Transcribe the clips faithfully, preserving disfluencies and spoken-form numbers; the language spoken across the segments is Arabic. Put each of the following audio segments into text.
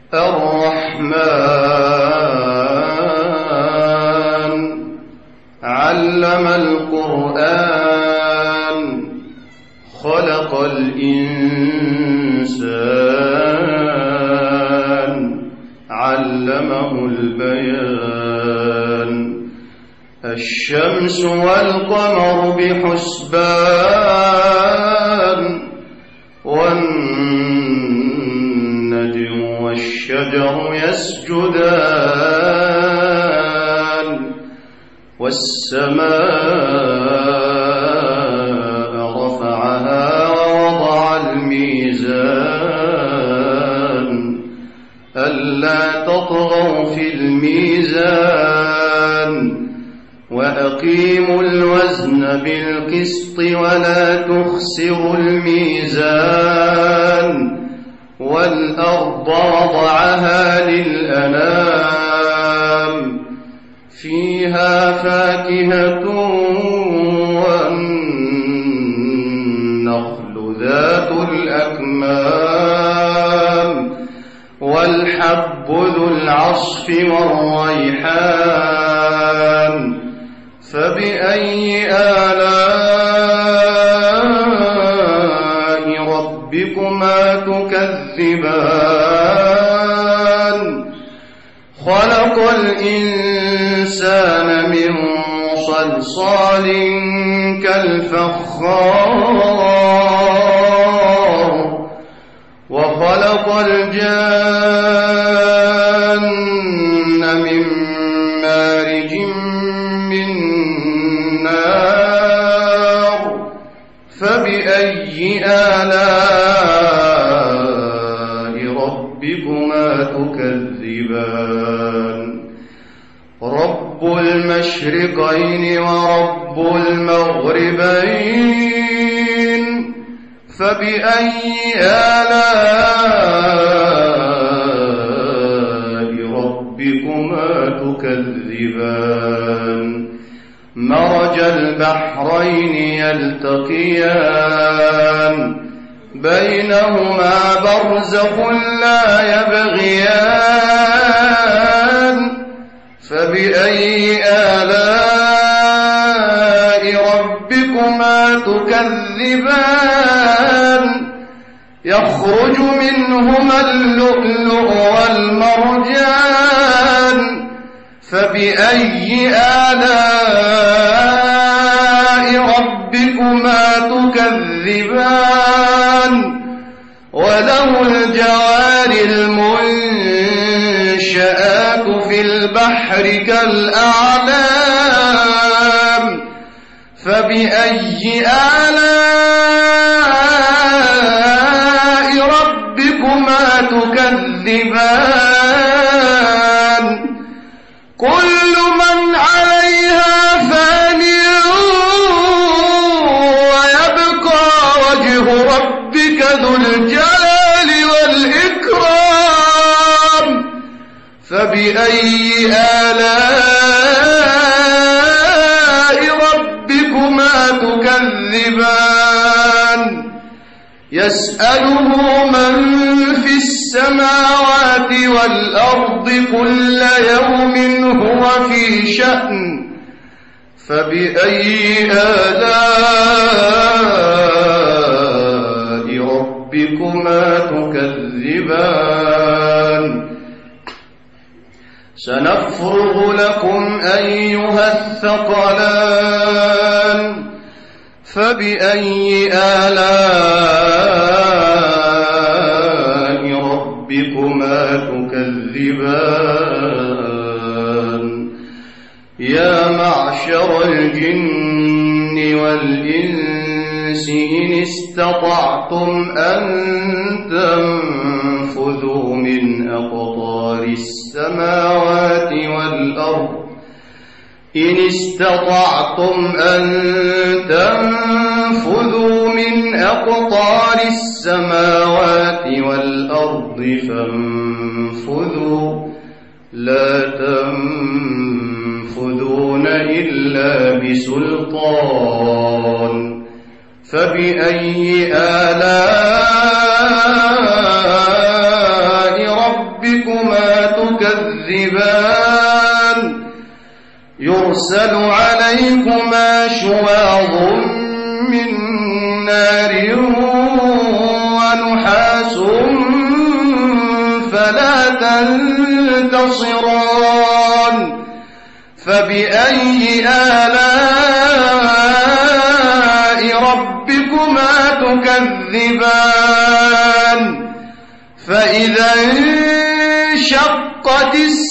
الرحمن علم القرآن خلق الإنسان علمه البيان الشمس والقمر بحسبان والنجم والشجر يسجدان والسماء رفعها ووضع الميزان ألا تطغوا في الميزان وأقيموا الوزن بالقسط ولا تخسروا الميزان والأرض وضعها للأنام فيها فاكهة والنخل ذات الأكمام والحب ذو العصف والريحان فبأي آلاء ربكما تكذبان خلق الإنسان من صلصال كالفخار وخلق الجان من مارج من نار فبأي آلاء ربكما تكذبان رب المشرقين ورب المغربين فبأي آلاء ربكما تكذبان مرج البحرين يلتقيان بينهما برزخ لا يبغيان فبأي آلاء ربكما تكذبان يخرج منهما اللؤلؤ والمرجان فبأي آلاء ربكما تكذبان وله الجوار المنشآت في البحر كالأعلام فبأي آلاء ربكما تكذبان كل من عليها فان ويبقى وجه ربك ذو الجلال والإكرام فبأي آلاء ربكما تكذبان يسأله من في السماوات والأرض كل يوم هو في شأن فبأي آلاء ربكما تكذبان سنفرغ لكم أيها الثقلان فبأي آلاء ربكما تكذبان يا معشر الجن والإنس إن استطعتم أن تنفذوا من أقطار السماوات والأرض إن استطعتم أن تنفذوا من أقطار السماوات والأرض فانفذوا لا تنفذون إلا بسلطان فبأي آلاء ربكم ربكما تكذبان يرسل عليكما شواظ من نار ونحاس فلا تنتصران فبأي آلاء ربكما تكذبان فإذا انشقت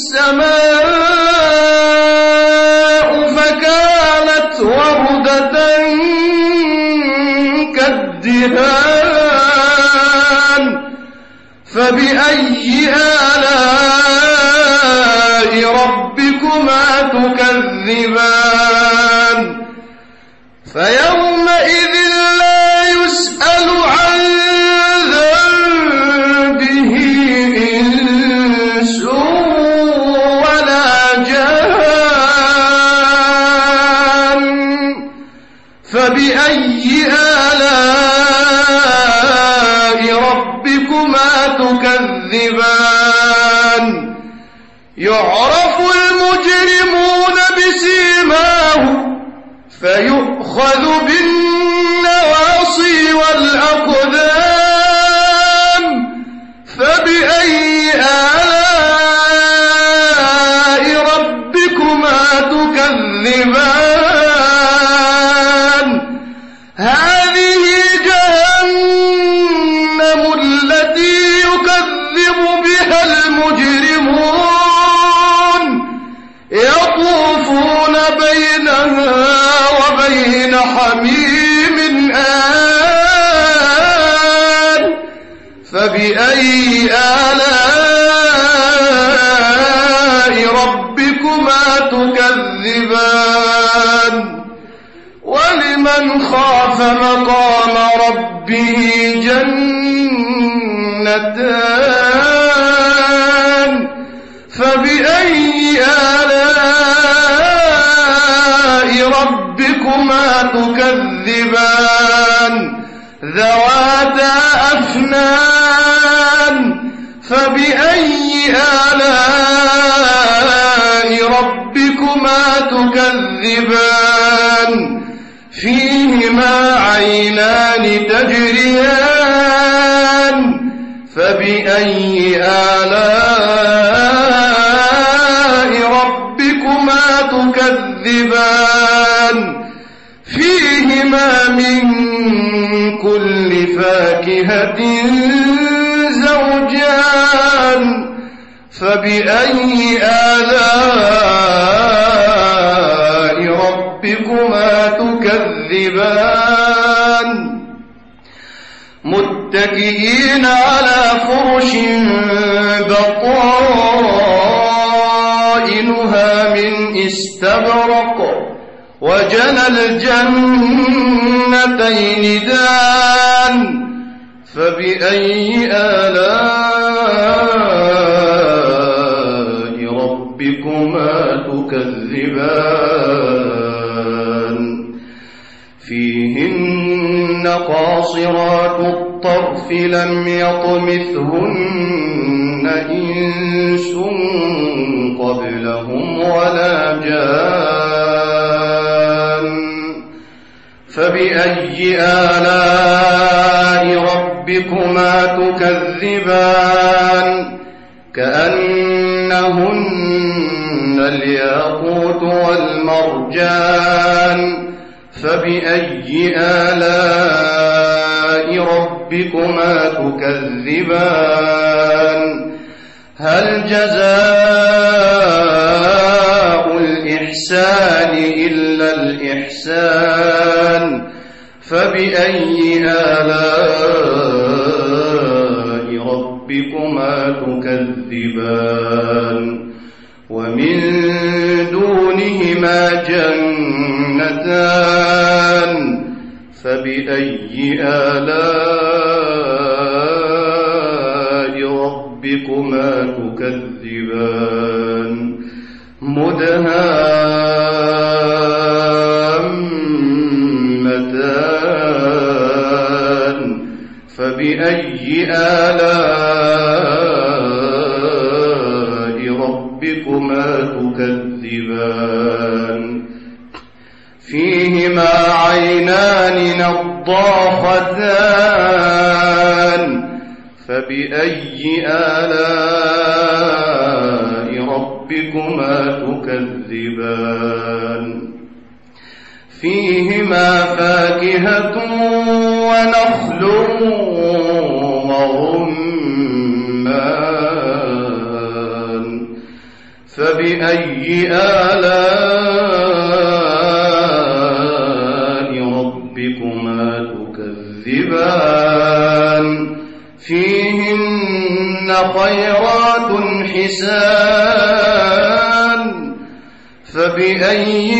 السماء فكانت وردة كالدهان فبأي آلاء ربكما تكذبان فيومئذ لا يسأل عن ذنبه إنس ولا جان فبأي آلاء ربكما تكذبان يعرف المجرمون بسيماهم فيؤخذ بالنواصي والأقدام فبأي آلاء ربكما تكذبان هذه جهنم التي يكذب بها المجرمون يطوفون بينها وبين حميم آن فبأي آلاء ربكما تكذبان ولمن خاف مقام ربه جنتان فبأي آلاء ربكما تكذبان ذواتا أفنان فبأي آلاء ربكما تكذبان فيهما عينان تجريان فبأي آلاء ربكما تكذبان فيهما من كل فاكهة زوجان فبأي آلاء ربكما تكذبان متكئين على فرش بطائنها من استبرق وجنى الجنتين دان فبأي آلاء ربكما تكذبان فيهن قاصرات الطرف لم يطمثهن إنس قبلهم ولا جان فبأي آلاء ربكما تكذبان كأنهن الياقوت والمرجان فبأي آلاء ربكما تكذبان هل جزاء الإحسان إلا الإحسان فبأي آلاء ربكما تكذبان ومن دونهما جنتان فبأي آلاء ربكما تكذبان مدهامتان فبأي آلاء تكذبان فيهما عينان نضاختان فبأي آلاء ربكما تكذبان فيهما فاكهة ونخل ورمان فبأي آلاء ربكما تكذبان فيهن خيرات حسان فبأي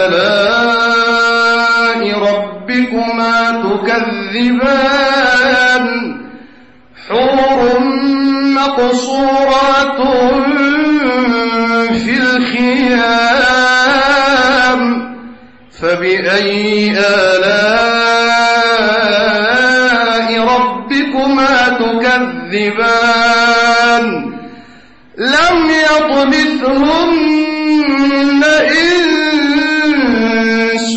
آلاء ربكما تكذبان حور مقصورات في الخيام فبأي آلاء ربكما تكذبان لم يطمثهن إنس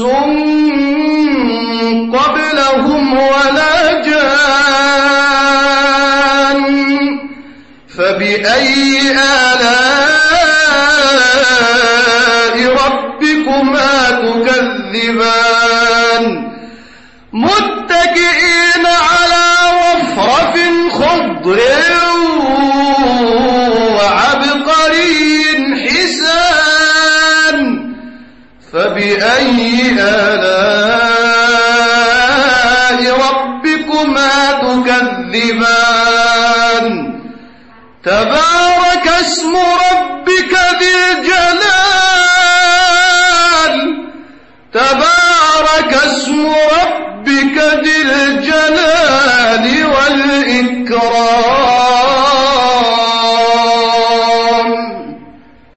قبلهم ولا جان فبأي آلاء ربكما تكذبان متكئين على رفرف خضر وعبقري حسان فبأي آلاء ربكما تكذبان تبارك اسم ربك ذي الجلال